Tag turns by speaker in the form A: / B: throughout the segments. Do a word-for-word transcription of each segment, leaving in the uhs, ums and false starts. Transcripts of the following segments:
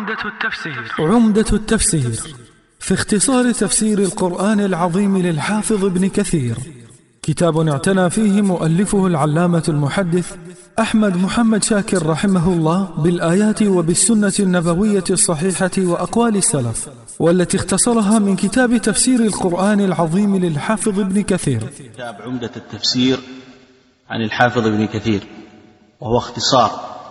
A: عمدة التفسير عمدة التفسير في اختصار تفسير القرآن العظيم للحافظ ابن كثير، كتاب اعتنى فيه مؤلفه العلامة المحدث أحمد محمد شاكر رحمه الله بالآيات وبالسنة النبوية الصحيحة وأقوال السلف، والتي اختصرها من كتاب تفسير القرآن العظيم للحافظ ابن كثير.
B: كتاب عمدة التفسير عن الحافظ ابن كثير، وهو اختصار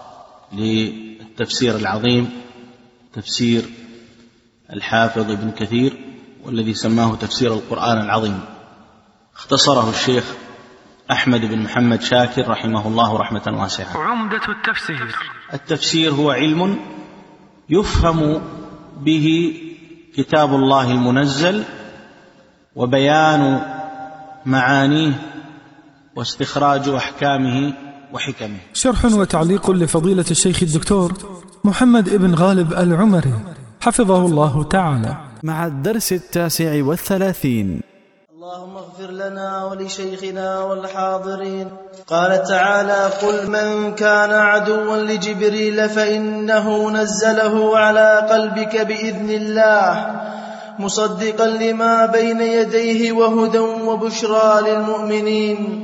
B: للتفسير العظيم تفسير الحافظ ابن كثير، والذي سماه تفسير القرآن العظيم. اختصره الشيخ أحمد بن محمد شاكر رحمه الله رحمة واسعة.
A: عمدة التفسير
B: التفسير هو علم يفهم به كتاب الله المنزل وبيان معانيه واستخراج أحكامه وحكمه.
A: شرح وتعليق لفضيلة الشيخ الدكتور محمد ابن غالب العمري حفظه الله تعالى،
C: مع الدرس التاسع والثلاثين.
D: اللهم اغفر لنا ولشيخنا والحاضرين. قال تعالى: قل من كان عدوا لجبريل فإنه نزله على قلبك بإذن الله مصدقا لما بين يديه وهدى وبشرى للمؤمنين.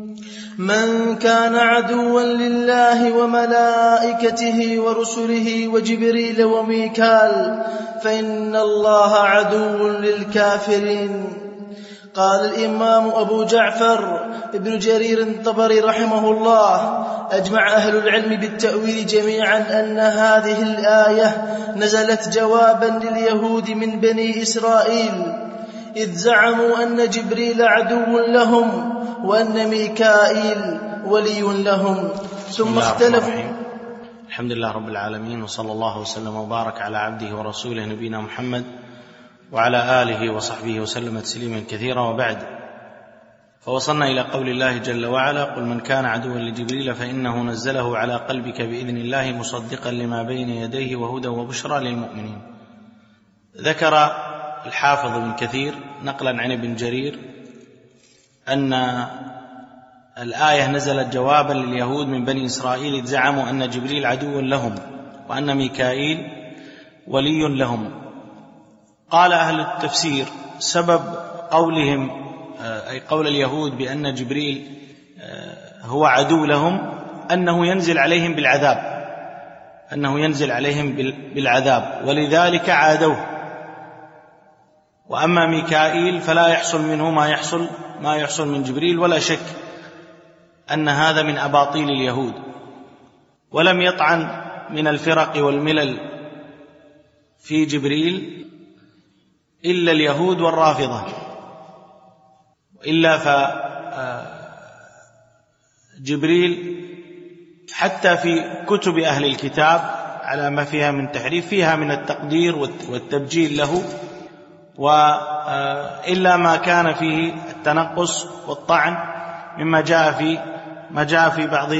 D: من كان عدوا لله وملائكته ورسله وجبريل وميكال فإن الله عدو للكافرين. قال الإمام أبو جعفر ابن جرير الطبري رحمه الله: أجمع أهل العلم بالتأويل جميعا أن هذه الآية نزلت جوابا لليهود من بني إسرائيل، إذ زعموا أن جبريل عدو لهم وأن ميكائيل ولي لهم. ثم اختلفوا.
B: الحمد لله رب العالمين، وصلى الله وسلم وبارك على عبده ورسوله نبينا محمد وعلى آله وصحبه وسلم تسليما كثيرا، وبعد. فوصلنا إلى قول الله جل وعلا: قل من كان عدوا لجبريل فإنه نزله على قلبك بإذن الله مصدقا لما بين يديه وهدى وبشرى للمؤمنين. ذكر الحافظ ابن كثير نقلا عن ابن جرير أن الآية نزلت جوابا لليهود من بني إسرائيل إذ زعموا أن جبريل عدو لهم وأن ميكائيل ولي لهم. قال أهل التفسير: سبب قولهم أي قول اليهود بأن جبريل هو عدو لهم أنه ينزل عليهم بالعذاب أنه ينزل عليهم بالعذاب ولذلك عادوه. وأما ميكائيل فلا يحصل منه ما يحصل ما يحصل من جبريل، ولا شك أن هذا من أباطيل اليهود. ولم يطعن من الفرق والملل في جبريل إلا اليهود والرافضة، إلا فجبريل حتى في كتب أهل الكتاب على ما فيها من تحريف فيها من التقدير والتبجيل له، وإلا ما كان فيه التنقص والطعن مما جاء في ما جاء في بعض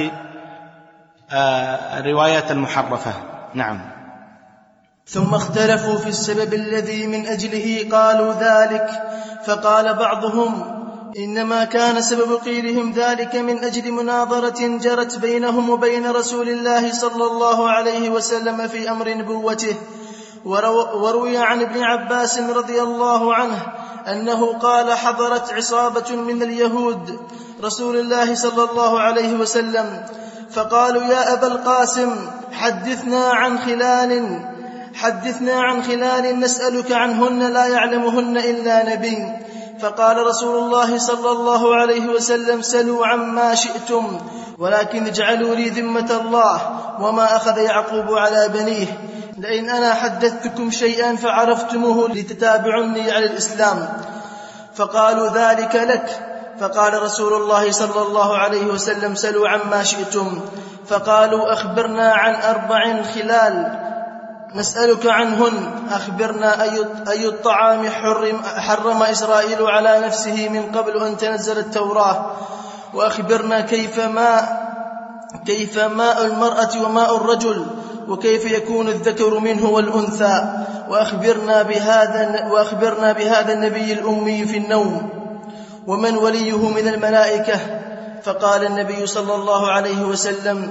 B: الروايات المحرفة. نعم.
D: ثم اختلفوا في السبب الذي من أجله قالوا ذلك، فقال بعضهم: إنما كان سبب قيلهم ذلك من أجل مناظرة جرت بينهم وبين رسول الله صلى الله عليه وسلم في أمر نبوته. وروي عن ابن عباس رضي الله عنه أنه قال: حضرت عصابة من اليهود رسول الله صلى الله عليه وسلم فقالوا: يا أبا القاسم حدثنا عن خلال حدثنا عن خلال نسألك عنهن لا يعلمهن إلا نبي. فقال رسول الله صلى الله عليه وسلم: سلوا عما شئتم، ولكن اجعلوا لي ذمة الله وما أخذ يعقوب على بنيه، لئن أنا حدثتكم شيئا فعرفتموه لتتابعني على الإسلام. فقالوا: ذلك لك. فقال رسول الله صلى الله عليه وسلم: سلوا عما شئتم. فقالوا: أخبرنا عن أربع خلال نسألك عنهن. أخبرنا أي الطعام حرم, حرم إسرائيل على نفسه من قبل أن تنزل التوراة، وأخبرنا كيف ماء, كيف ماء المرأة وماء الرجل، وكيف يكون الذكر منه والأنثى، وأخبرنا بهذا, وأخبرنا بهذا النبي الأمي في النوم، ومن وليه من الملائكة. فقال النبي صلى الله عليه وسلم: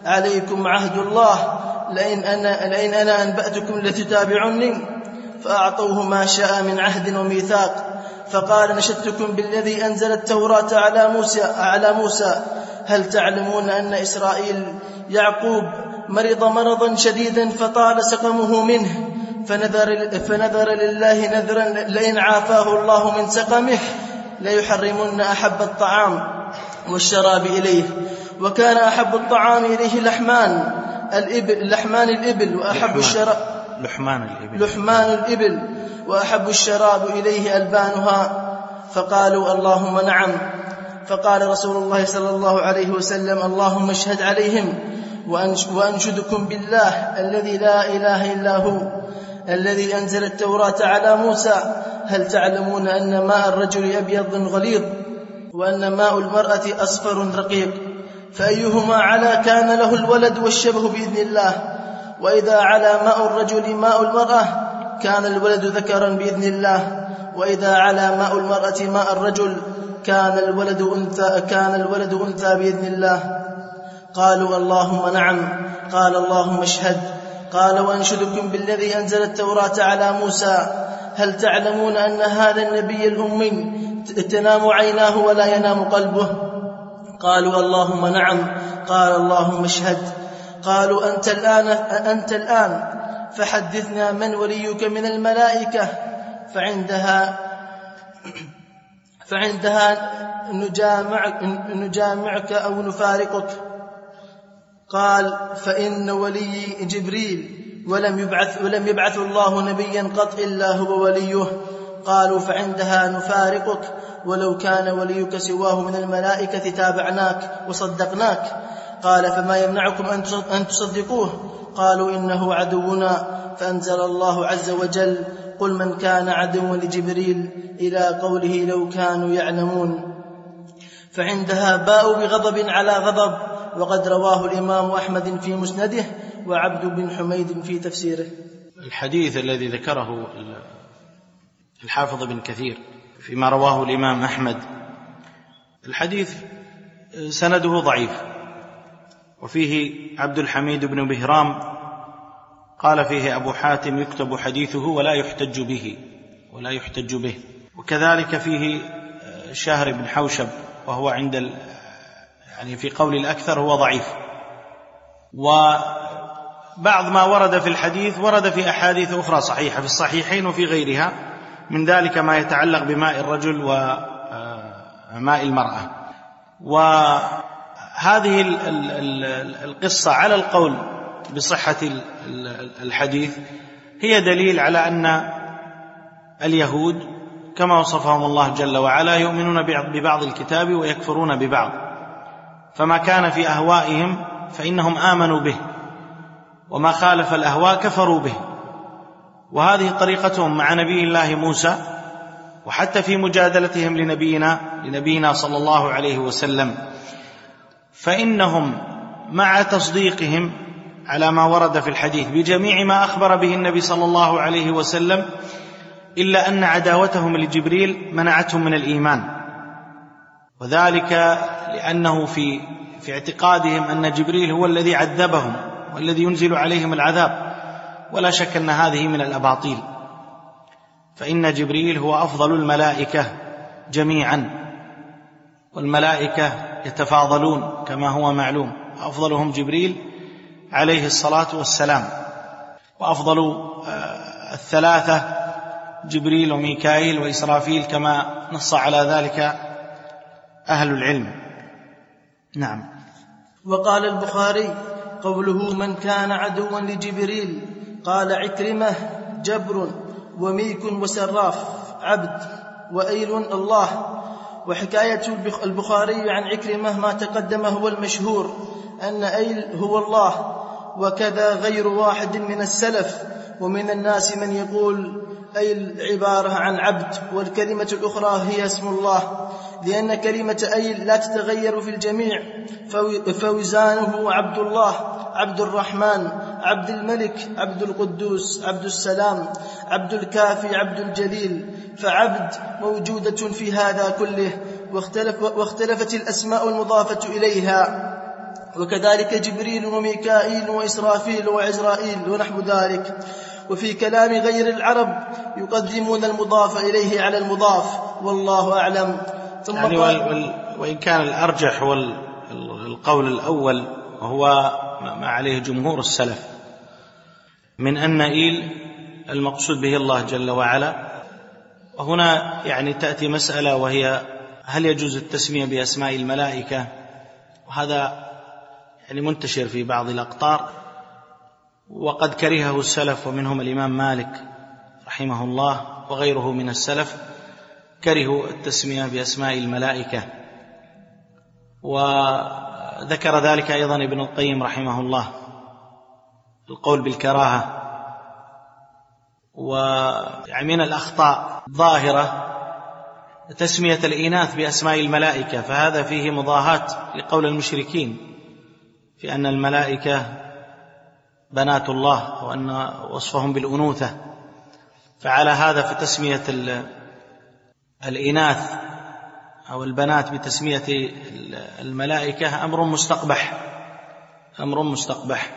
D: عليكم عهد الله، لئن أنا, لئن أنا أنبأتكم لتتابعني. فأعطوه ما شاء من عهد وميثاق. فقال: نشدتكم بالذي أنزل التوراة على موسى, على موسى هل تعلمون أن إسرائيل يعقوب مرض مرضا شديدا فطال سقمه منه، فنذر, فنذر لله نذرا لئن عافاه الله من سقمه ليحرمن أحب الطعام والشراب إليه. وكان أحب الطعام إليه لحمان الإبل, لحمان الإبل وأحب الشراب
B: لحمان الإبل,
D: لحمان الإبل وأحب الشراب إليه ألبانها. فقالوا: اللهم نعم. فقال رسول الله صلى الله عليه وسلم: اللهم اشهد عليهم، وأنشدكم بالله الذي لا إله إلا هو الذي أنزل التوراة على موسى هل تعلمون أن ماء الرجل أبيض غليظ وأن ماء المرأة أصفر رقيق، فأيهما علا كان له الولد والشبه بإذن الله، وإذا علا ماء الرجل ماء المرأة كان الولد ذكرا بإذن الله، وإذا علا ماء المرأة ماء الرجل كان الولد أنثى, كان الولد أنثى بإذن الله. قالوا: اللهم نعم. قال: اللهم اشهد. قال: وأنشدكم بالذي أنزل التوراة على موسى هل تعلمون أن هذا النبي الأمي تنام عيناه ولا ينام قلبه؟ قالوا: اللهم نعم. قال: اللهم اشهد. قالوا: أنت الآن, أنت الآن فحدثنا من وليك من الملائكة، فعندها فعندها نجامعك, نجامعك أو نفارقك. قال: فإن ولي جبريل ولم يبعث, ولم يبعث الله نبيا قط إلا هو وليه. قالوا: فعندها نفارقك، ولو كان وليك سواه من الملائكة تابعناك وصدقناك. قال: فما يمنعكم أن تصدقوه؟ قالوا: إنه عدونا. فأنزل الله عز وجل: قل من كان عدوا لجبريل إلى قوله لو كانوا يعلمون. فعندها باءوا بغضب على غضب، وقد رواه الإمام أحمد في مسنده وعبد بن حميد في تفسيره.
B: الحديث الذي ذكره الحافظ بن كثير فيما رواه الإمام أحمد، الحديث سنده ضعيف، وفيه عبد الحميد بن بهرام قال فيه أبو حاتم يكتب حديثه ولا يحتج به ولا يحتج به وكذلك فيه شهر بن حوشب، وهو عند يعني في قول الأكثر هو ضعيف. وبعض ما ورد في الحديث ورد في أحاديث أخرى صحيحة في الصحيحين وفي غيرها، من ذلك ما يتعلق بماء الرجل وماء المرأة. وهذه القصة على القول بصحة الحديث هي دليل على أن اليهود كما وصفهم الله جل وعلا يؤمنون ببعض الكتاب ويكفرون ببعض، فما كان في أهوائهم فإنهم آمنوا به، وما خالف الأهواء كفروا به. وهذه طريقتهم مع نبي الله موسى، وحتى في مجادلتهم لنبينا لنبينا صلى الله عليه وسلم، فإنهم مع تصديقهم على ما ورد في الحديث بجميع ما أخبر به النبي صلى الله عليه وسلم، إلا أن عداوتهم لجبريل منعتهم من الإيمان، وذلك لأنه في في اعتقادهم أن جبريل هو الذي عذبهم والذي ينزل عليهم العذاب، ولا شك أن هذه من الأباطيل، فإن جبريل هو أفضل الملائكة جميعا، والملائكة يتفاضلون كما هو معلوم، أفضلهم جبريل عليه الصلاة والسلام، وأفضل الثلاثة جبريل وميكائيل وإسرافيل كما نص على ذلك أهل العلم. نعم.
D: وقال البخاري قوله من كان عدوا لجبريل، قال عكرمة جبر وميك وسراف عبد وأيل الله. وحكاية البخاري عن عكرمة ما تقدم هو المشهور أن أيل هو الله، وكذا غير واحد من السلف، ومن الناس من يقول أيل عبارة عن عبد، والكلمة الأخرى هي اسم الله، لأن كلمة أيل لا تتغير في الجميع، فوزانه عبد الله، عبد الرحمن، عبد الملك، عبد القدوس، عبد السلام، عبد الكافي، عبد الجليل. فعبد موجودة في هذا كله، واختلف واختلفت الأسماء المضافة إليها، وكذلك جبريل وميكائيل وإسرافيل وعزرائيل ونحو ذلك. وفي كلام غير العرب يقدمون المضاف إليه على المضاف، والله أعلم. ثم
B: يعني وإن كان الأرجح والقول الأول وهو ما عليه جمهور السلف من أن إيل المقصود به الله جل وعلا. وهنا يعني تأتي مسألة، وهي هل يجوز التسمية بأسماء الملائكة؟ وهذا يعني منتشر في بعض الأقطار، وقد كرهه السلف، ومنهم الإمام مالك رحمه الله وغيره من السلف كرهوا التسمية بأسماء الملائكة. وذكر ذلك أيضا ابن القيم رحمه الله، القول بالكراهة. ومن الأخطاء ظاهرة تسمية الإناث بأسماء الملائكة، فهذا فيه مضاهاة لقول المشركين في أن الملائكة بنات الله وأن وصفهم بالأنوثة. فعلى هذا فتسمية الإناث أو البنات بتسمية الملائكة أمر مستقبح، أمر مستقبح.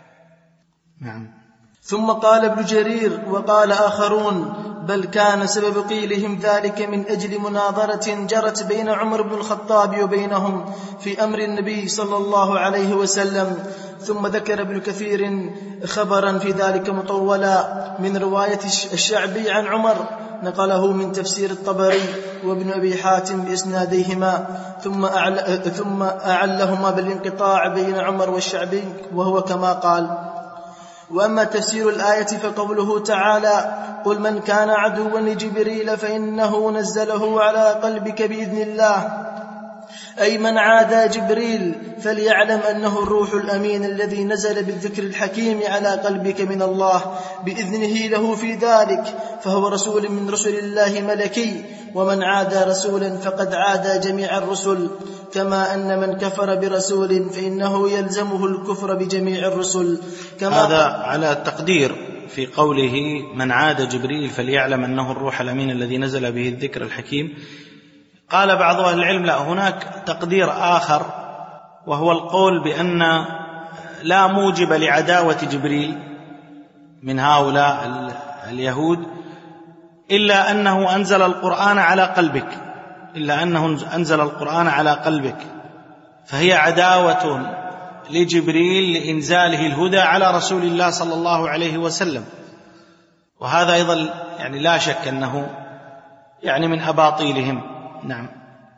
B: نعم.
D: ثم قال ابن جرير وقال آخرون: بل كان سبب قيلهم ذلك من أجل مناظرة جرت بين عمر بن الخطاب وبينهم في أمر النبي صلى الله عليه وسلم. ثم ذكر ابن كثير خبرا في ذلك مطولا من رواية الشعبي عن عمر، نقله من تفسير الطبري وابن أبي حاتم بإسناديهما، ثم أعل ثم أعلهما بالانقطاع بين عمر والشعبي، وهو كما قال. وأما تفسير الآية فقوله تعالى: قل من كان عدوا لجبريل فإنه نزله على قلبك بإذن الله، أي من عادى جبريل فليعلم أنه الروح الأمين الذي نزل بالذكر الحكيم على قلبك من الله بإذنه له في ذلك، فهو رسول من رسل الله ملكي، ومن عادى رسولا فقد عادى جميع الرسل، كما أن من كفر برسول فإنه يلزمه الكفر بجميع الرسل. كما
B: هذا على التقدير في قوله من عاد جبريل فليعلم أنه الروح الأمين الذي نزل به الذكر الحكيم. قال بعض أهل العلم لا، هناك تقدير آخر، وهو القول بأن لا موجب لعداوة جبريل من هؤلاء اليهود إلا أنه أنزل القرآن على قلبك، إلا أنه أنزل القرآن على قلبك، فهي عداوة لجبريل لإنزاله الهدى على رسول الله صلى الله عليه وسلم. وهذا أيضا يعني لا شك أنه يعني من أباطيلهم. نعم.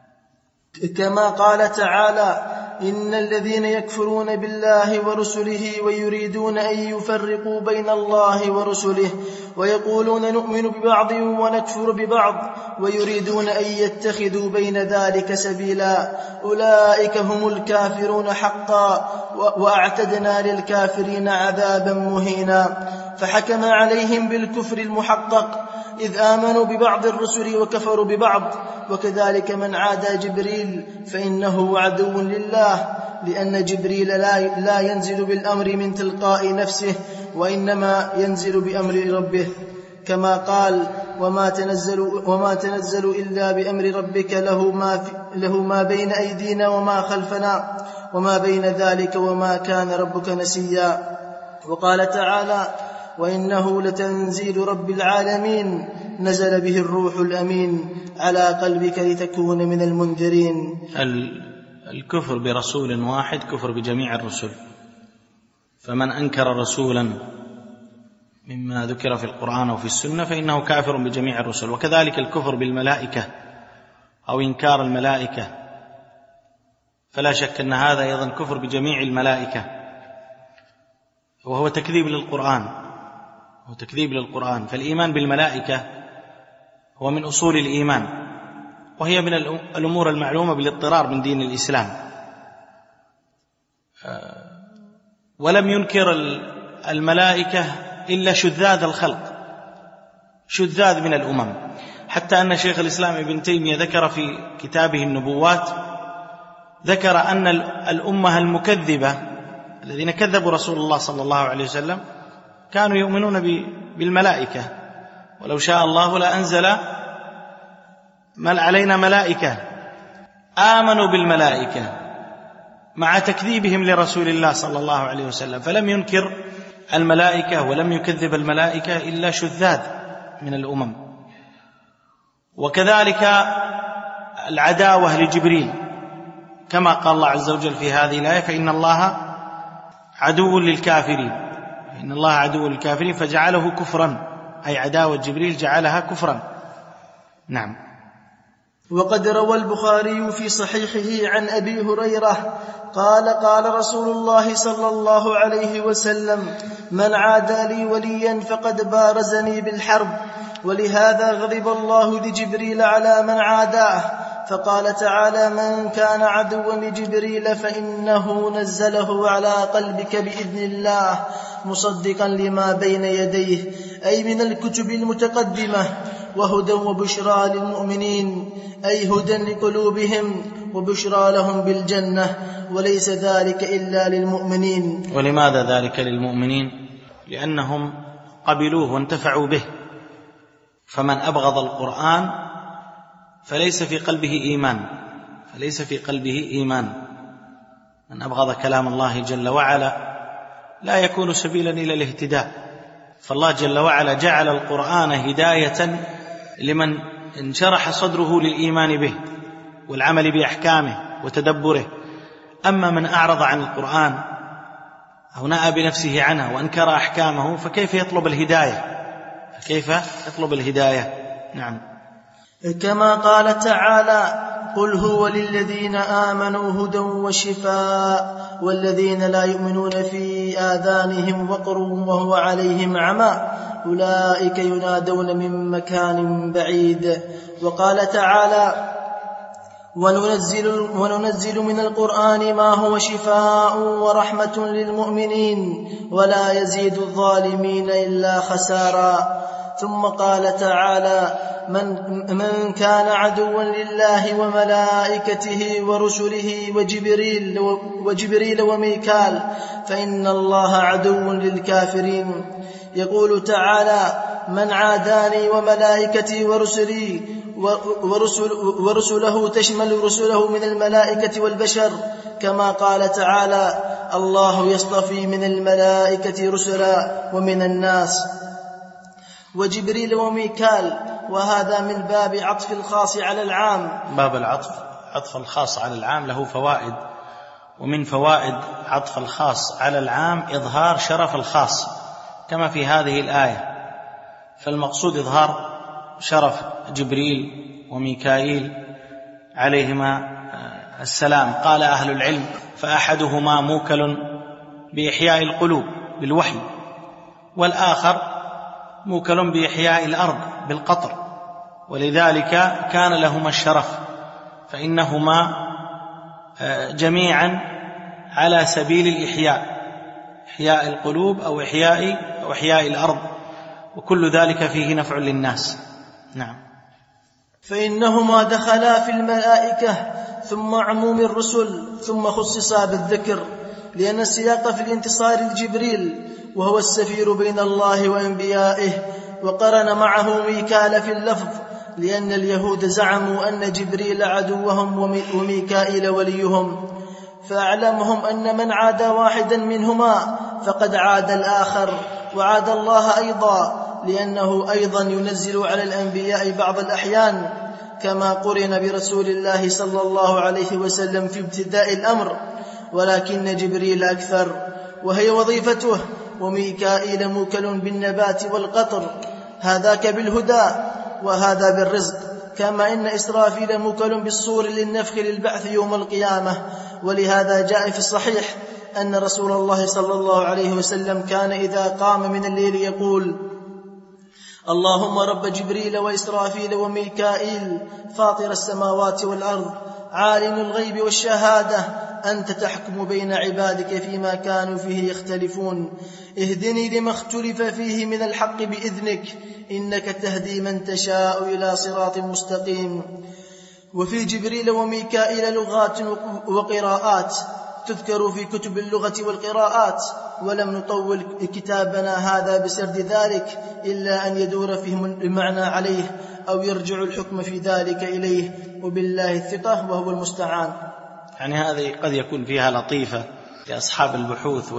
D: كما قال تعالى: إن الذين يكفرون بالله ورسله ويريدون أن يفرقوا بين الله ورسله ويقولون نؤمن ببعض ونكفر ببعض ويريدون أن يتخذوا بين ذلك سبيلا أولئك هم الكافرون حقا وأعتدنا للكافرين عذابا مهينا. فحكم عليهم بالكفر المحقق إذ آمنوا ببعض الرسل وكفروا ببعض. وكذلك من عادى جبريل فإنه عدو لله، لأن جبريل لا, لا ينزل بالأمر من تلقاء نفسه، وإنما ينزل بأمر ربه، كما قال: وما تنزل, وما تنزل إلا بأمر ربك له ما, في له ما بين أيدينا وما خلفنا وما بين ذلك وما كان ربك نسيا. وقال تعالى: وإنه لتنزيل رب العالمين نزل به الروح الأمين على قلبك لتكون من المنذرين.
B: الكفر برسول واحد كفر بجميع الرسل، فمن أنكر رسولا مما ذكر في القرآن وفي السنة فإنه كافر بجميع الرسل. وكذلك الكفر بالملائكة أو إنكار الملائكة، فلا شك أن هذا أيضا كفر بجميع الملائكة، وهو تكذيب للقرآن وتكذيب للقرآن. فالإيمان بالملائكة هو من أصول الإيمان، وهي من الأمور المعلومة بالاضطرار من دين الإسلام. ولم ينكر الملائكة إلا شذاذ الخلق، شذاذ من الأمم، حتى أن شيخ الإسلام ابن تيمية ذكر في كتابه النبوات، ذكر أن الأمة المكذبة الذين كذبوا رسول الله صلى الله عليه وسلم كانوا يؤمنون بالملائكة، ولو شاء الله لأنزل مل علينا ملائكة. آمنوا بالملائكة مع تكذيبهم لرسول الله صلى الله عليه وسلم، فلم ينكر الملائكة ولم يكذب الملائكة إلا شذاذ من الأمم. وكذلك العداوة لجبريل، كما قال الله عز وجل في هذه الآية: فإن الله عدو للكافرين، فإن الله عدو للكافرين، فجعله كفرا، أي عداوة جبريل جعلها كفرا. نعم.
D: وقد روى البخاري في صحيحه عن أبي هريرة قال: قال رسول الله صلى الله عليه وسلم: من عادى لي وليا فقد بارزني بالحرب. ولهذا غضب الله لجبريل على من عاداه، فقال تعالى: من كان عدوا لجبريل فإنه نزله على قلبك بإذن الله مصدقا لما بين يديه، أي من الكتب المتقدمة، وهدى وبشرى للمؤمنين، أي هدى لقلوبهم وبشرى لهم بالجنة، وليس ذلك إلا للمؤمنين.
B: ولماذا ذلك للمؤمنين؟ لأنهم قبلوه وانتفعوا به. فمن أبغض القرآن فليس في قلبه إيمان، فليس في قلبه إيمان. من أبغض كلام الله جل وعلا لا يكون سبيلا إلى الاهتداء. فالله جل وعلا جعل القرآن هداية لمن انشرح صدره للإيمان به والعمل بأحكامه وتدبره. أما من أعرض عن القرآن أو نأى بنفسه عنه وأنكر أحكامه فكيف يطلب الهداية؟ فكيف يطلب الهداية؟ نعم.
D: كما قال تعالى: قل هو للذين آمنوا هدى وشفاء والذين لا يؤمنون في آذانهم وقر وهو عليهم عمى أولئك ينادون من مكان بعيد. وقال تعالى: وننزل, وننزل من القرآن ما هو شفاء ورحمة للمؤمنين ولا يزيد الظالمين إلا خسارا. ثم قال تعالى: من, من كان عدوا لله وملائكته ورسله وجبريل, وجبريل وميكال فإن الله عدو للكافرين. يقول تعالى: من عاداني وملائكتي ورسلي ورسل ورسله تشمل رسله من الملائكة والبشر، كما قال تعالى: الله يصطفي من الملائكة رسلا ومن الناس. وجبريل وميكال، وهذا من باب عطف الخاص على العام.
B: باب العطف، عطف الخاص على العام له فوائد، ومن فوائد عطف الخاص على العام إظهار شرف الخاص كما في هذه الآية. فالمقصود إظهار شرف جبريل وميكائيل عليهما السلام. قال أهل العلم: فأحدهما موكل بإحياء القلوب بالوحي، والآخر موكل بإحياء الأرض بالقطر، ولذلك كان لهما الشرف، فإنهما جميعا على سبيل الإحياء، إحياء القلوب أو إحياء, أو إحياء الأرض، وكل ذلك فيه نفع للناس. نعم.
D: فإنهما دخلا في الملائكة ثم عموم الرسل ثم خصصا بالذكر، لأن السياق في الانتصار لجبريل وهو السفير بين الله وأنبيائه، وقرن معه ميكال في اللفظ، لأن اليهود زعموا أن جبريل عدوهم وميكائيل وليهم، فأعلمهم أن من عاد واحدا منهما فقد عاد الآخر وعاد الله أيضا، لأنه أيضا ينزل على الأنبياء بعض الأحيان، كما قرن برسول الله صلى الله عليه وسلم في ابتداء الأمر، ولكن جبريل أكثر وهي وظيفته، وميكائيل موكل بالنبات والقطر، هذاك بالهدى وهذا بالرزق، كما إن إسرافيل موكل بالصور للنفخ للبعث يوم القيامة. ولهذا جاء في الصحيح أن رسول الله صلى الله عليه وسلم كان إذا قام من الليل يقول: اللهم رب جبريل وإسرافيل وميكائيل فاطر السماوات والأرض عالم الغيب والشهادة أنت تحكم بين عبادك فيما كانوا فيه يختلفون، اهدني لما اختلف فيه من الحق بإذنك إنك تهدي من تشاء إلى صراط مستقيم. وفي جبريل وميكائيل لغات وقراءات تذكر في كتب اللغة والقراءات، ولم نطول كتابنا هذا بسرد ذلك إلا أن يدور فيه المعنى عليه أو يرجع الحكم في ذلك إليه، وبالله الثقة وهو المستعان.
B: يعني هذه قد يكون فيها لطيفة لأصحاب البحوث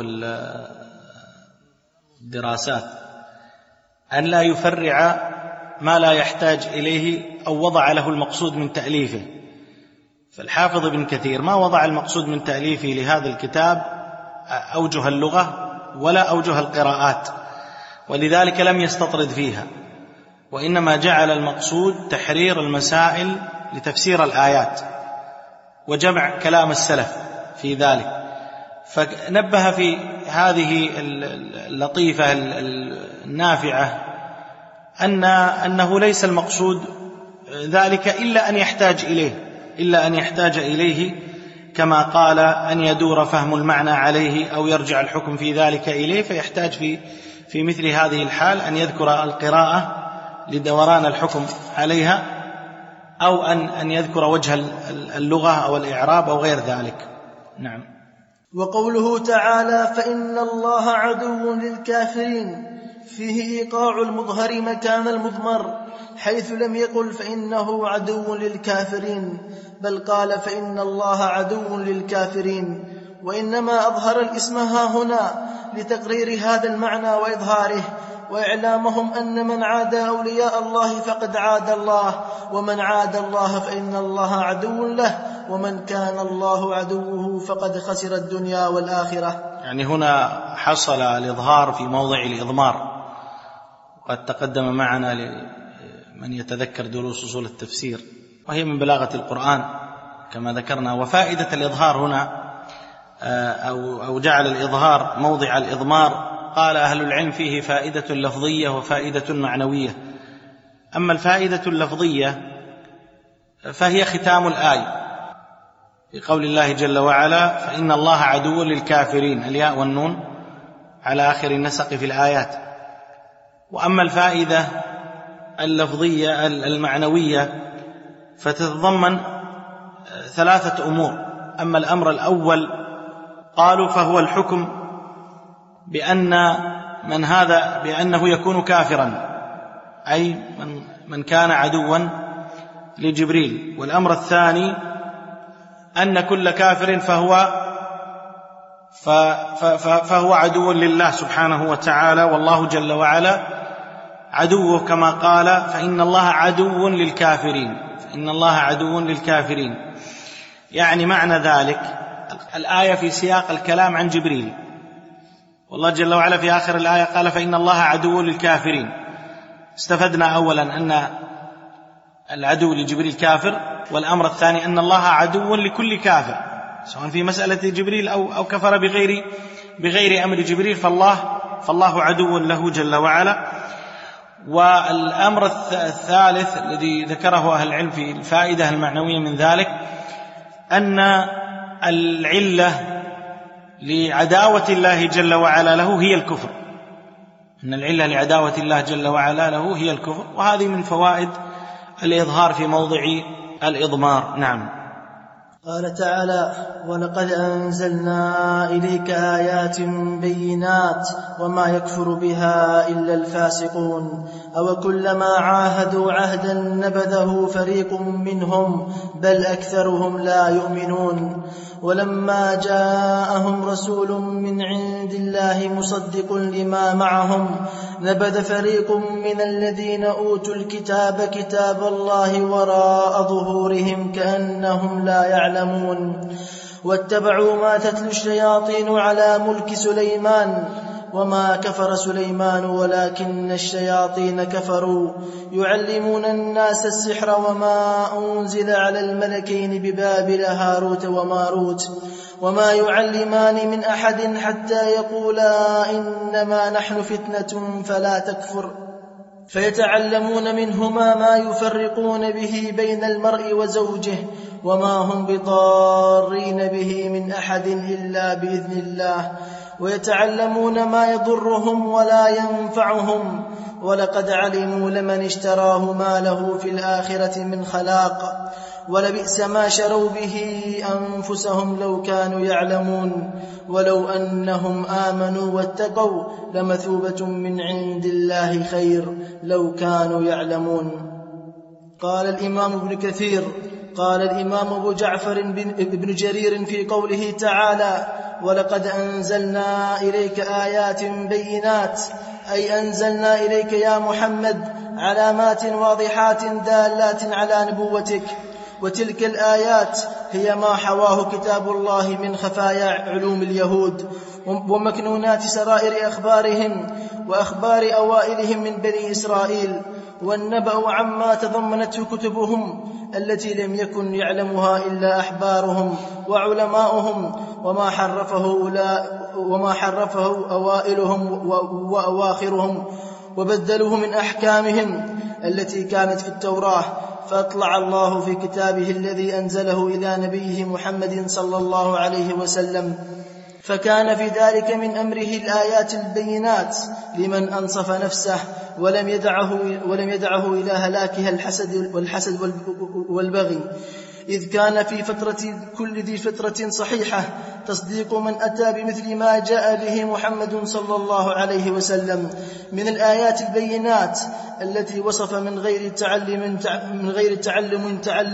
B: والدراسات، أن لا يفرع ما لا يحتاج إليه أو وضع له المقصود من تأليفه. فالحافظ ابن كثير ما وضع المقصود من تأليفه لهذا الكتاب أوجه اللغة ولا أوجه القراءات، ولذلك لم يستطرد فيها، وإنما جعل المقصود تحرير المسائل لتفسير الآيات وجمع كلام السلف في ذلك. فنبه في هذه اللطيفة النافعة أن أنه ليس المقصود ذلك إلا أن يحتاج إليه إلا أن يحتاج إليه كما قال أن يدور فهم المعنى عليه أو يرجع الحكم في ذلك إليه، فيحتاج في في مثل هذه الحال أن يذكر القراءة لدوران الحكم عليها، أو أن أن يذكر وجه اللغة أو الإعراب أو غير ذلك. نعم.
D: وقوله تعالى فإن الله عدو للكافرين فيه إيقاع المظهر مكان المضمر، حيث لم يقل فإنه عدو للكافرين، بل قال فإن الله عدو للكافرين، وإنما أظهر الاسم هنا لتقرير هذا المعنى وإظهاره وإعلامهم أن من عاد أولياء الله فقد عاد الله، ومن عاد الله فإن الله عدو له، ومن كان الله عدوه فقد خسر الدنيا والآخرة.
B: يعني هنا حصل الإظهار في موضع الإضمار، وقد تقدم معنا لمن يتذكر دروس أصول التفسير، وهي من بلاغة القرآن كما ذكرنا. وفائدة الإظهار هنا أو أو جعل الإظهار موضع الإضمار، قال أهل العلم فيه فائدة لفظية وفائدة معنوية. أما الفائدة اللفظية فهي ختام الآية في قول الله جل وعلا فإن الله عدو للكافرين، الياء والنون على آخر النسق في الآيات. وأما الفائدة اللفظية المعنوية فتتضمن ثلاثة أمور. أما الأمر الأول قالوا فهو الحكم بأن من هذا بأنه يكون كافرا، أي من, من كان عدوا لجبريل. والأمر الثاني أن كل كافر فهو فهو عدو لله سبحانه وتعالى، والله جل وعلا عدوه كما قال فإن الله عدو للكافرين فإن الله عدو للكافرين. يعني معنى ذلك الآية في سياق الكلام عن جبريل، والله جل وعلا في آخر الآية قال فإن الله عدو للكافرين. استفدنا أولا أن العدو لجبريل كافر، والأمر الثاني أن الله عدو لكل كافر سواء في مسألة جبريل أو, أو كفر بغير, بغير أمر جبريل، فالله, فالله عدو له جل وعلا. والأمر الثالث الذي ذكره أهل العلم في الفائدة المعنوية من ذلك أن العلة لعداوة الله جل وعلا له هي الكفر، أن العلة لعداوة الله جل وعلا له هي الكفر، وهذه من فوائد الإظهار في موضع الإضمار. نعم.
D: قال تعالى ولقد أنزلنا إليك آيات بينات وما يكفر بها إلا الفاسقون أو كلما عاهدوا عهدا نبذه فريق منهم بل أكثرهم لا يؤمنون. ولما جاءهم رسول من عند الله مصدق لما معهم نبذ فريق من الذين أوتوا الكتاب كتاب الله وراء ظهورهم كأنهم لا يعلمون واتبعوا ما تتلو الشياطين على ملك سليمان وما كفر سليمان ولكن الشياطين كفروا يعلمون الناس السحر وما أنزل على الملكين ببابل هاروت وماروت وما يعلمان من أحد حتى يقولا إنما نحن فتنة فلا تكفر فيتعلمون منهما ما يفرقون به بين المرء وزوجه وما هم بضارين به من أحد إلا بإذن الله ويتعلمون ما يضرهم ولا ينفعهم ولقد علموا لمن اشتراه ما له في الآخرة من خلاق ولبئس ما شروا به أنفسهم لو كانوا يعلمون ولو أنهم آمنوا واتقوا لمثوبة من عند الله خير لو كانوا يعلمون. قال الإمام ابن كثير قال الإمام أبو جعفر بن جرير في قوله تعالى: ولقد أنزلنا إليك آيات بينات، أي أنزلنا إليك يا محمد علامات واضحات دالات على نبوتك. وتلك الآيات هي ما حواه كتاب الله من خفايا علوم اليهود ومكنونات سرائر أخبارهم وأخبار أوائلهم من بني إسرائيل، والنبأ عما تضمنته كتبهم التي لم يكن يعلمها إلا أحبارهم وعلماؤهم، وما حرفه, وما حرفه أوائلهم وأواخرهم وبدلوه من أحكامهم التي كانت في التوراة. فأطلع الله في كتابه الذي أنزله إلى نبيه محمد صلى الله عليه وسلم، فكان في ذلك من أمره الآيات البينات لمن أنصف نفسه ولم يدعه, ولم يدعه إلى هلاكها الحسد والحسد والبغي، إذ كان في فترة كل ذي فترة صحيحة تصديق من أتى بمثل ما جاء به محمد صلى الله عليه وسلم من الآيات البينات التي وصف من غير تعلم من غير تعلم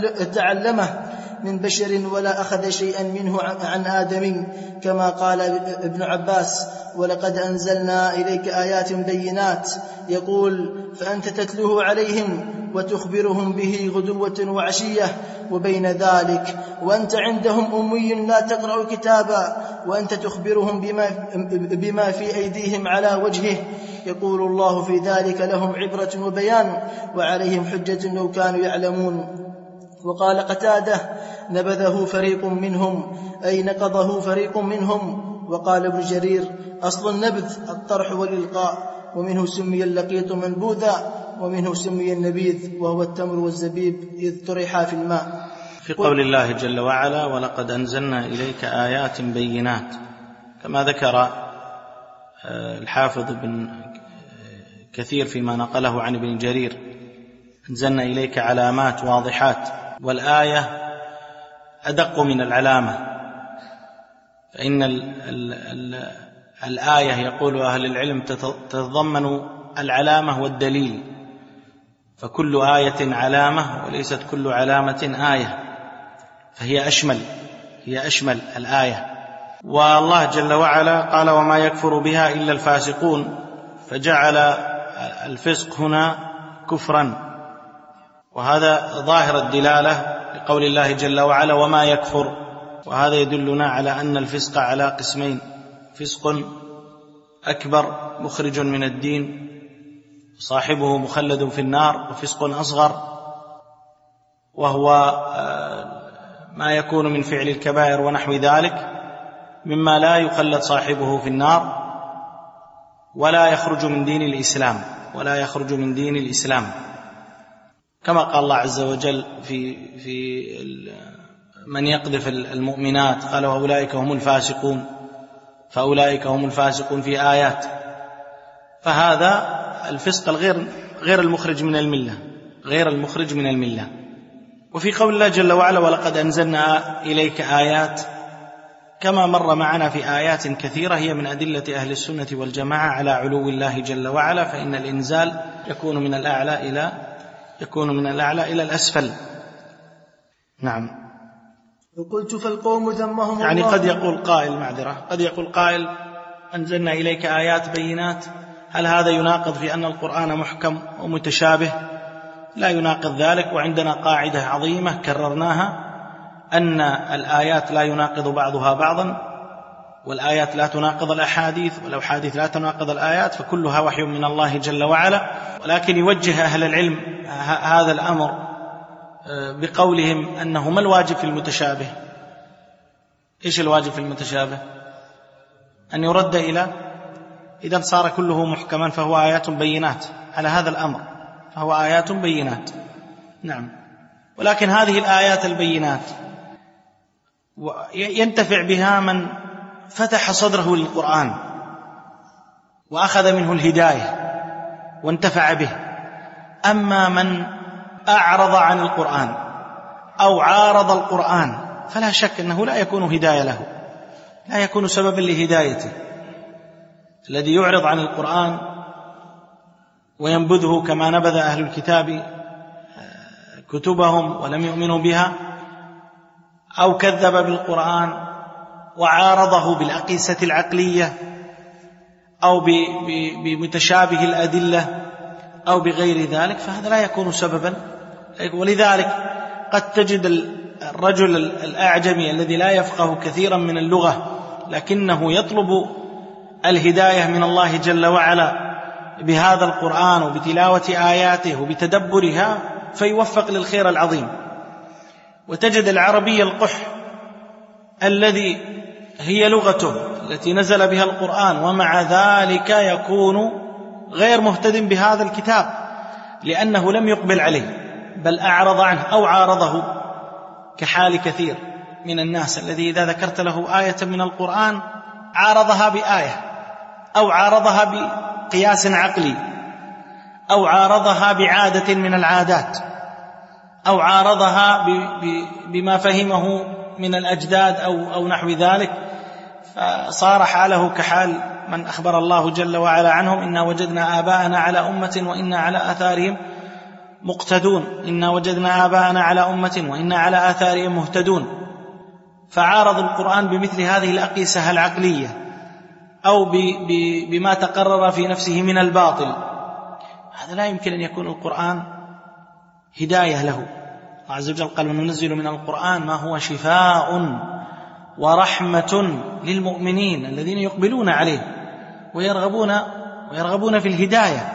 D: تعلمه من بشر ولا أخذ شيئا منه عن آدم، كما قال ابن عباس: ولقد أنزلنا إليك آيات بينات، يقول: فأنت تتلوه عليهم وتخبرهم به غدوة وعشية، وبين ذلك وأنت عندهم أمي لا تقرأ كتابا، وأنت تخبرهم بما, بما في أيديهم على وجهه، يقول الله في ذلك لهم عبرة وبيان وعليهم حجة لو كانوا يعلمون. وقال قتادة: نبذه فريق منهم، أي نقضه فريق منهم. وقال ابن جرير: أصل النبذ الطرح والإلقاء، ومنه سمي اللقيط منبوذا، ومنه سمي النبيذ وهو التمر والزبيب إذ طرحا في الماء.
B: في قول الله جل وعلا: ولقد أنزلنا إليك آيات بينات، كما ذكر الحافظ ابن كثير فيما نقله عن ابن جرير: أنزلنا إليك علامات واضحات، والآية أدق من العلامة، فإن ال ال ال الآية يقول أهل العلم تتضمن العلامة والدليل، فكل آية علامة وليست كل علامة آية، فهي أشمل هي أشمل الآية. والله جل وعلا قال: وما يكفر بها إلا الفاسقون، فجعل الفسق هنا كفرا، وهذا ظاهر الدلالة لقول الله جل وعلا: وما يكفر، وهذا يدلنا على أن الفسق على قسمين: فسق أكبر مخرج من الدين صاحبه مخلد في النار، وفسق أصغر وهو ما يكون من فعل الكبائر ونحو ذلك مما لا يخلد صاحبه في النار ولا يخرج من دين الإسلام ولا يخرج من دين الإسلام كما قال الله عز وجل في في من يقذف المؤمنات قال: وأولئك هم الفاسقون، فأولئك هم الفاسقون في آيات. فهذا الفسق الغير غير المخرج من الملة غير المخرج من الملة. وفي قول الله جل وعلا: ولقد أنزلنا إليك آيات، كما مر معنا في آيات كثيرة هي من أدلة أهل السنة والجماعة على علو الله جل وعلا، فإن الإنزال يكون من الأعلى إلى يكون من الأعلى إلى الأسفل. نعم.
D: وقلت فالقوم ذمهم
B: يعني
D: الله.
B: قد يقول قائل معذرة قد يقول قائل: أنزلنا إليك آيات بينات، هل هذا يناقض في أن القرآن محكم ومتشابه؟ لا يناقض ذلك، وعندنا قاعدة عظيمة كررناها: أن الآيات لا يناقض بعضها بعضا، والآيات لا تناقض الأحاديث، والأحاديث لا تناقض الآيات، فكلها وحي من الله جل وعلا. ولكن يوجه أهل العلم هذا الأمر بقولهم أنه ما الواجب في المتشابه؟ إيش الواجب في المتشابه؟ أن يرد إلى إذا صار كله محكما فهو آيات بينات، على هذا الأمر فهو آيات بينات. نعم. ولكن هذه الآيات البينات ينتفع بها من فتح صدره للقرآن وأخذ منه الهداية وانتفع به، أما من أعرض عن القرآن أو عارض القرآن فلا شك أنه لا يكون هداية له، لا يكون سببا لهدايته. الذي يعرض عن القرآن وينبذه كما نبذ أهل الكتاب كتبهم ولم يؤمنوا بها أو كذب بالقرآن وعارضه بالأقيسة العقلية أو بمتشابه الأدلة أو بغير ذلك، فهذا لا يكون سببا. ولذلك قد تجد الرجل الأعجمي الذي لا يفقه كثيرا من اللغة لكنه يطلب الهداية من الله جل وعلا بهذا القرآن وبتلاوة آياته وبتدبرها فيوفق للخير العظيم. وتجد العربي القح الذي هي لغته التي نزل بها القرآن ومع ذلك يكون غير مهتد بهذا الكتاب لأنه لم يقبل عليه بل أعرض عنه أو عارضه، كحال كثير من الناس الذي إذا ذكرت له آية من القرآن عارضها بآية أو عارضها بقياس عقلي أو عارضها بعادة من العادات أو عارضها بما فهمه من الأجداد أو, أو نحو ذلك، فصار حاله كحال من أخبر الله جل وعلا عنهم: إنا وجدنا آباءنا على أمة وإنا على آثارهم مقتدون، إنا وجدنا آباءنا على أمة وإنا على آثارهم مهتدون. فعارض القرآن بمثل هذه الأقيسة العقلية أو بما تقرر في نفسه من الباطل. هذا لا يمكن أن يكون القرآن هداية له. الله عز وجل قال: وننزل من القرآن ما هو شفاء ورحمة للمؤمنين الذين يقبلون عليه ويرغبون ويرغبون في الهداية.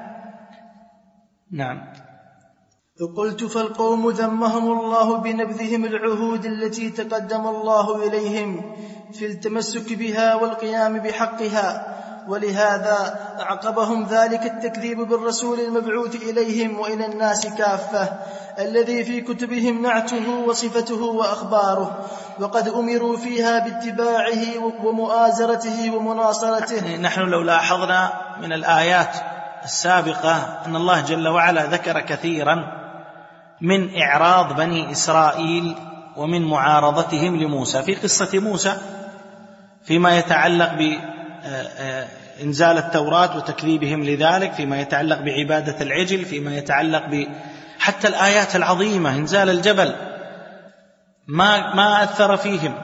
B: نعم.
D: قلت: فالقوم ذمهم الله بنبذهم العهود التي تقدم الله إليهم في التمسك بها والقيام بحقها، ولهذا أعقبهم ذلك التكذيب بالرسول المبعوث إليهم وإلى الناس كافة الذي في كتبهم نعته وصفته وأخباره، وقد أمروا فيها باتباعه ومؤازرته ومناصرته.
B: نحن لو لاحظنا من الآيات السابقة أن الله جل وعلا ذكر كثيرا من إعراض بني إسرائيل ومن معارضتهم لموسى في قصة موسى فيما يتعلق بإنزال التوراة وتكذيبهم لذلك، فيما يتعلق بعبادة العجل، فيما يتعلق ب حتى الآيات العظيمة إنزال الجبل ما ما أثر فيهم،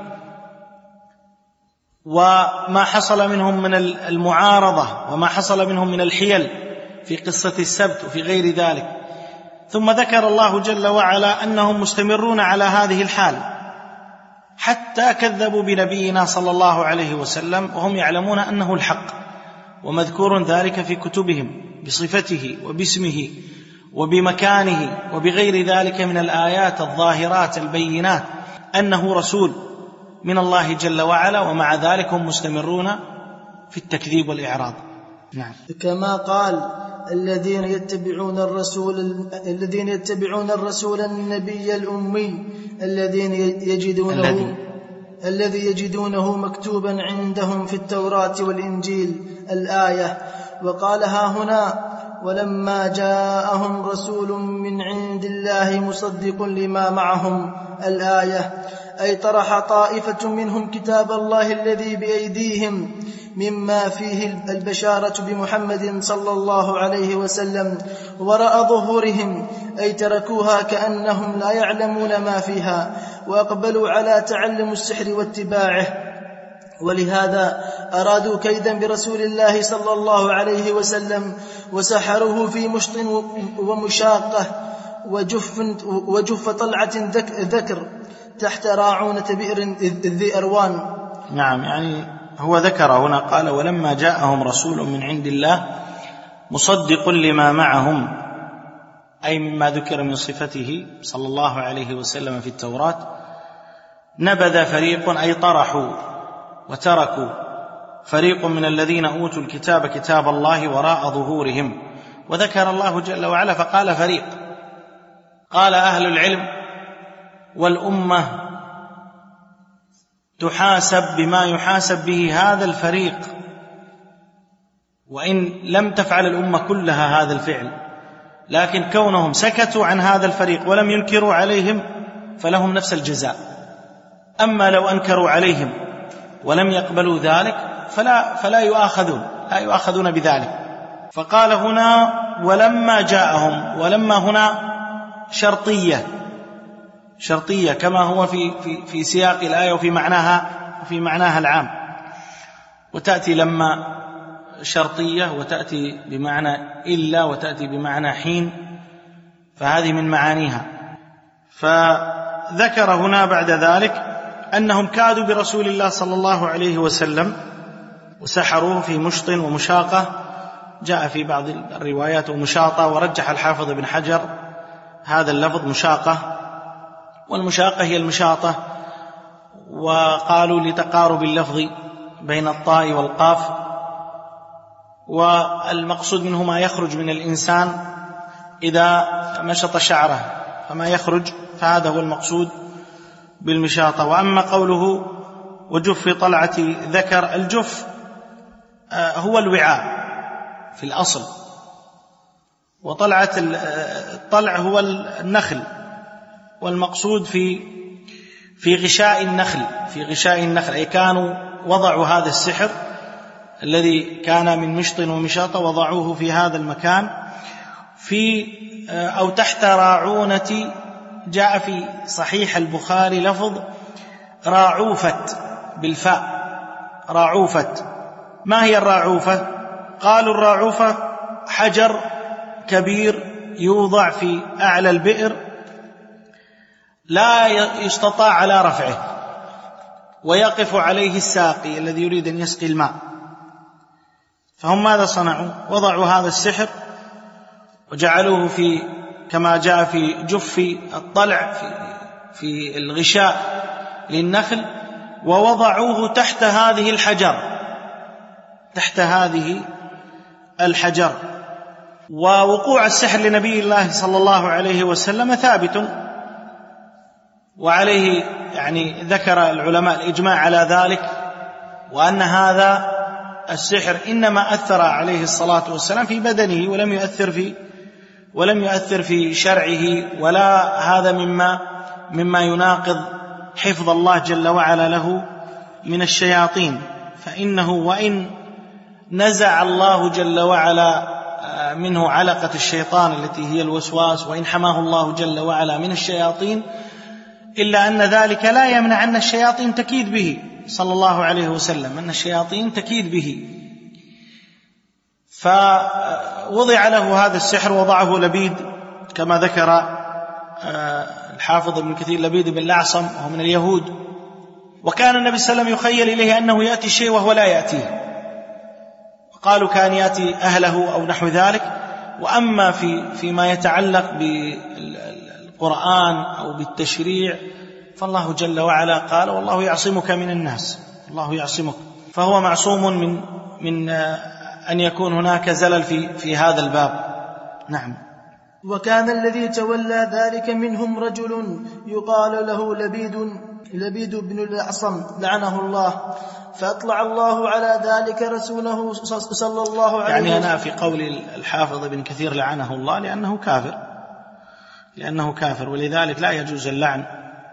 B: وما حصل منهم من المعارضة وما حصل منهم من الحيل في قصة السبت وفي غير ذلك. ثم ذكر الله جل وعلا أنهم مستمرون على هذه الحال حتى كذبوا بنبينا صلى الله عليه وسلم وهم يعلمون أنه الحق، ومذكور ذلك في كتبهم بصفته وباسمه وبمكانه وبغير ذلك من الآيات الظاهرات البينات أنه رسول من الله جل وعلا، ومع ذلك هم مستمرون في التكذيب والإعراض. نعم.
D: كما قال: الذين يتبعون الرسول الذين يتبعون الرسول النبي الأمي الذين يجدونه الذي, الذي يجدونه مكتوبا عندهم في التوراة والإنجيل الآية. وقالها هنا: ولما جاءهم رسول من عند الله مصدق لما معهم الآية، أي طرح طائفة منهم كتاب الله الذي بأيديهم مما فيه البشارة بمحمد صلى الله عليه وسلم وراء ظهورهم، أي تركوها كأنهم لا يعلمون ما فيها وأقبلوا على تعلم السحر واتباعه. ولهذا أرادوا كيدا برسول الله صلى الله عليه وسلم وسحروه في مشط ومشاقة وجف, وجف طلعة ذكر تحت راعونة بئر ذي أروان.
B: نعم، يعني هو ذكر هنا قال: ولما جاءهم رسول من عند الله مصدق لما معهم، أي مما ذكر من صفته صلى الله عليه وسلم في التوراة، نبذ فريق أي طرحوا وتركوا فريق من الذين أوتوا الكتاب كتاب الله وراء ظهورهم. وذكر الله جل وعلا فقال فريق، قال أهل العلم والأمة تحاسب بما يحاسب به هذا الفريق، وإن لم تفعل الأمة كلها هذا الفعل، لكن كونهم سكتوا عن هذا الفريق ولم ينكروا عليهم فلهم نفس الجزاء. أما لو أنكروا عليهم ولم يقبلوا ذلك فلا, فلا يؤاخذون لا يؤاخذون بذلك. فقال هنا: ولما جاءهم، ولما هنا شرطية شرطية كما هو في في في سياق الآية وفي معناها وفي معناها العام، وتأتي لما شرطية وتأتي بمعنى إلا وتأتي بمعنى حين، فهذه من معانيها. فذكر هنا بعد ذلك أنهم كادوا برسول الله صلى الله عليه وسلم وسحروه في مشط ومشاقة، جاء في بعض الروايات ومشاطة، ورجح الحافظ ابن حجر هذا اللفظ مشاقة، والمشاقة هي المشاطة، وقالوا لتقارب اللفظ بين الطاء والقاف، والمقصود منه ما يخرج من الإنسان إذا مشط شعره فما يخرج، فهذا هو المقصود بالمشاطة. وأما قوله وجف طلعة ذكر، الجف هو الوعاء في الأصل، وطلعة الطلع هو النخل، والمقصود في في غشاء النخل في غشاء النخل أي كانوا وضعوا هذا السحر الذي كان من مشط ومشاطة، وضعوه في هذا المكان في أو تحت راعونة. جاء في صحيح البخاري لفظ راعوفة بالفاء، راعوفة. ما هي الراعوفة؟ قالوا الراعوفة حجر كبير يوضع في أعلى البئر لا يستطاع على رفعه، ويقف عليه الساقي الذي يريد أن يسقي الماء. فهم ماذا صنعوا؟ وضعوا هذا السحر وجعلوه في كما جاء في جف الطلع في, في الغشاء للنخل، ووضعوه تحت هذه الحجر تحت هذه الحجر. ووقوع السحر لنبي الله صلى الله عليه وسلم ثابت، وعليه يعني ذكر العلماء الإجماع على ذلك، وأن هذا السحر إنما أثر عليه الصلاة والسلام في بدنه ولم يؤثر في ولم يؤثر في شرعه، ولا هذا مما مما يناقض حفظ الله جل وعلا له من الشياطين. فإنه وإن نزع الله جل وعلا منه علقة الشيطان التي هي الوسواس، وإن حماه الله جل وعلا من الشياطين، إلا أن ذلك لا يمنع أن الشياطين تكيد به صلى الله عليه وسلم، أن الشياطين تكيد به. فوضع له هذا السحر، وضعه لبيد كما ذكر الحافظ ابن كثير، لبيد بن الأعصم وهو من اليهود، وكان النبي صلى الله عليه وسلم يخيل إليه أنه يأتي الشيء وهو لا يأتيه، قالوا كان يأتي أهله أو نحو ذلك. وأما في فيما يتعلق بالقرآن أو بالتشريع فالله جل وعلا قال والله يعصمك من الناس، الله يعصمك، فهو معصوم من من أن يكون هناك زلل في في هذا الباب. نعم.
D: وكان الذي تولى ذلك منهم رجل يقال له لبيد لبيد بن الأعصم لعنه الله، فأطلع الله على ذلك رسوله صلى الله عليه وسلم.
B: يعني أنا في قول الحافظ ابن كثير لعنه الله لأنه كافر، لأنه كافر، ولذلك لا يجوز اللعن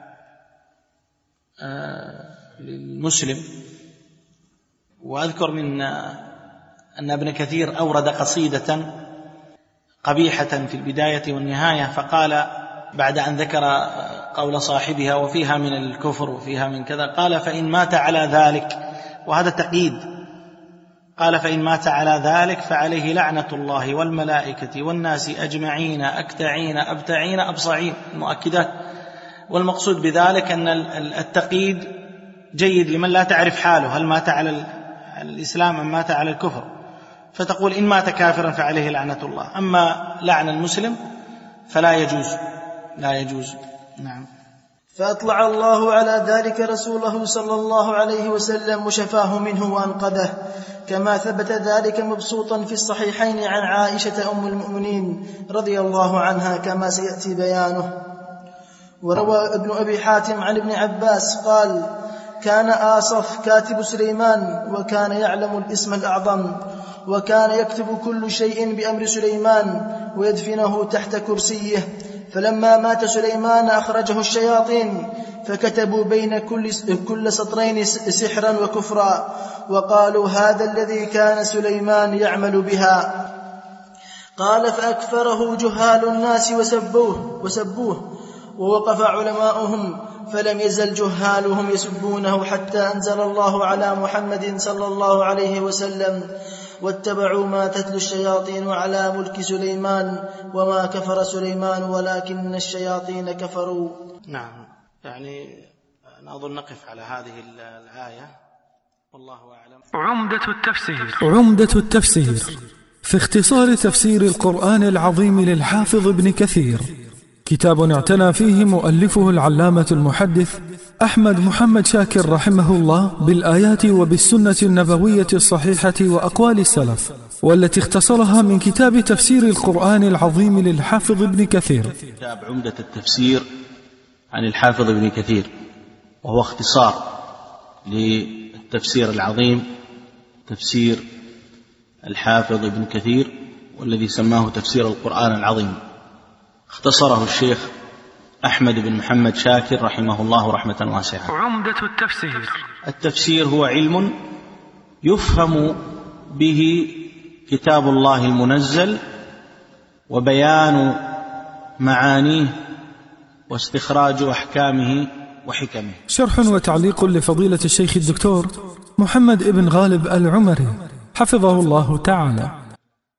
B: للمسلم. وأذكر من أن ابن كثير أورد قصيدة قبيحة في البداية والنهاية، فقال بعد أن ذكر قول صاحبها وفيها من الكفر وفيها من كذا، قال فإن مات على ذلك، وهذا تقييد، قال فإن مات على ذلك فعليه لعنة الله والملائكة والناس أجمعين أكتعين أبتعين أبصعين، المؤكدات. والمقصود بذلك أن التقييد جيد لمن لا تعرف حاله، هل مات على الإسلام أم مات على الكفر، فتقول إن مات كافرا فعليه لعنة الله. أما لعن المسلم فلا يجوز، لا يجوز. نعم.
D: فأطلع الله على ذلك رسوله صلى الله عليه وسلم وشفاه منه وأنقذه، كما ثبت ذلك مبسوطا في الصحيحين عن عائشة أم المؤمنين رضي الله عنها كما سيأتي بيانه. وروى ابن أبي حاتم عن ابن عباس قال كان آصف كاتب سليمان، وكان يعلم الاسم الأعظم، وكان يكتب كل شيء بأمر سليمان ويدفنه تحت كرسيه. فلما مات سليمان أخرجه الشياطين، فكتبوا بين كل, كل سطرين سحرا وكفرا، وقالوا هذا الذي كان سليمان يعمل بها. قال فأكفره جهال الناس وسبوه, وسبوه ووقف علماؤهم فلم يزل جهالهم يسبونه حتى أنزل الله على محمد صلى الله عليه وسلم واتبعوا ما تتلو الشياطين على ملك سليمان وما كفر سليمان ولكن الشياطين كفروا.
B: نعم، يعني نظن نقف على هذه الآية والله أعلم.
A: عمدة التفسير عمدة التفسير في اختصار تفسير القرآن العظيم للحافظ ابن كثير، كتاب اعتنى فيه مؤلفه العلامة المحدث أحمد محمد شاكر رحمه الله بالآيات وبالسنة النبوية الصحيحة وأقوال السلف، والتي اختصرها من كتاب تفسير القرآن العظيم للحافظ ابن كثير.
B: كتاب عمدة التفسير عن الحافظ ابن كثير، وهو اختصار للتفسير العظيم تفسير الحافظ ابن كثير، والذي سماه تفسير القرآن العظيم. اختصره الشيخ أحمد بن محمد شاكر رحمه الله رحمة واسعة.
A: عمدة التفسير
B: التفسير هو علم يفهم به كتاب الله المنزل وبيان معانيه واستخراج أحكامه وحكمه.
A: شرح وتعليق لفضيلة الشيخ الدكتور محمد ابن غالب العمري حفظه الله تعالى.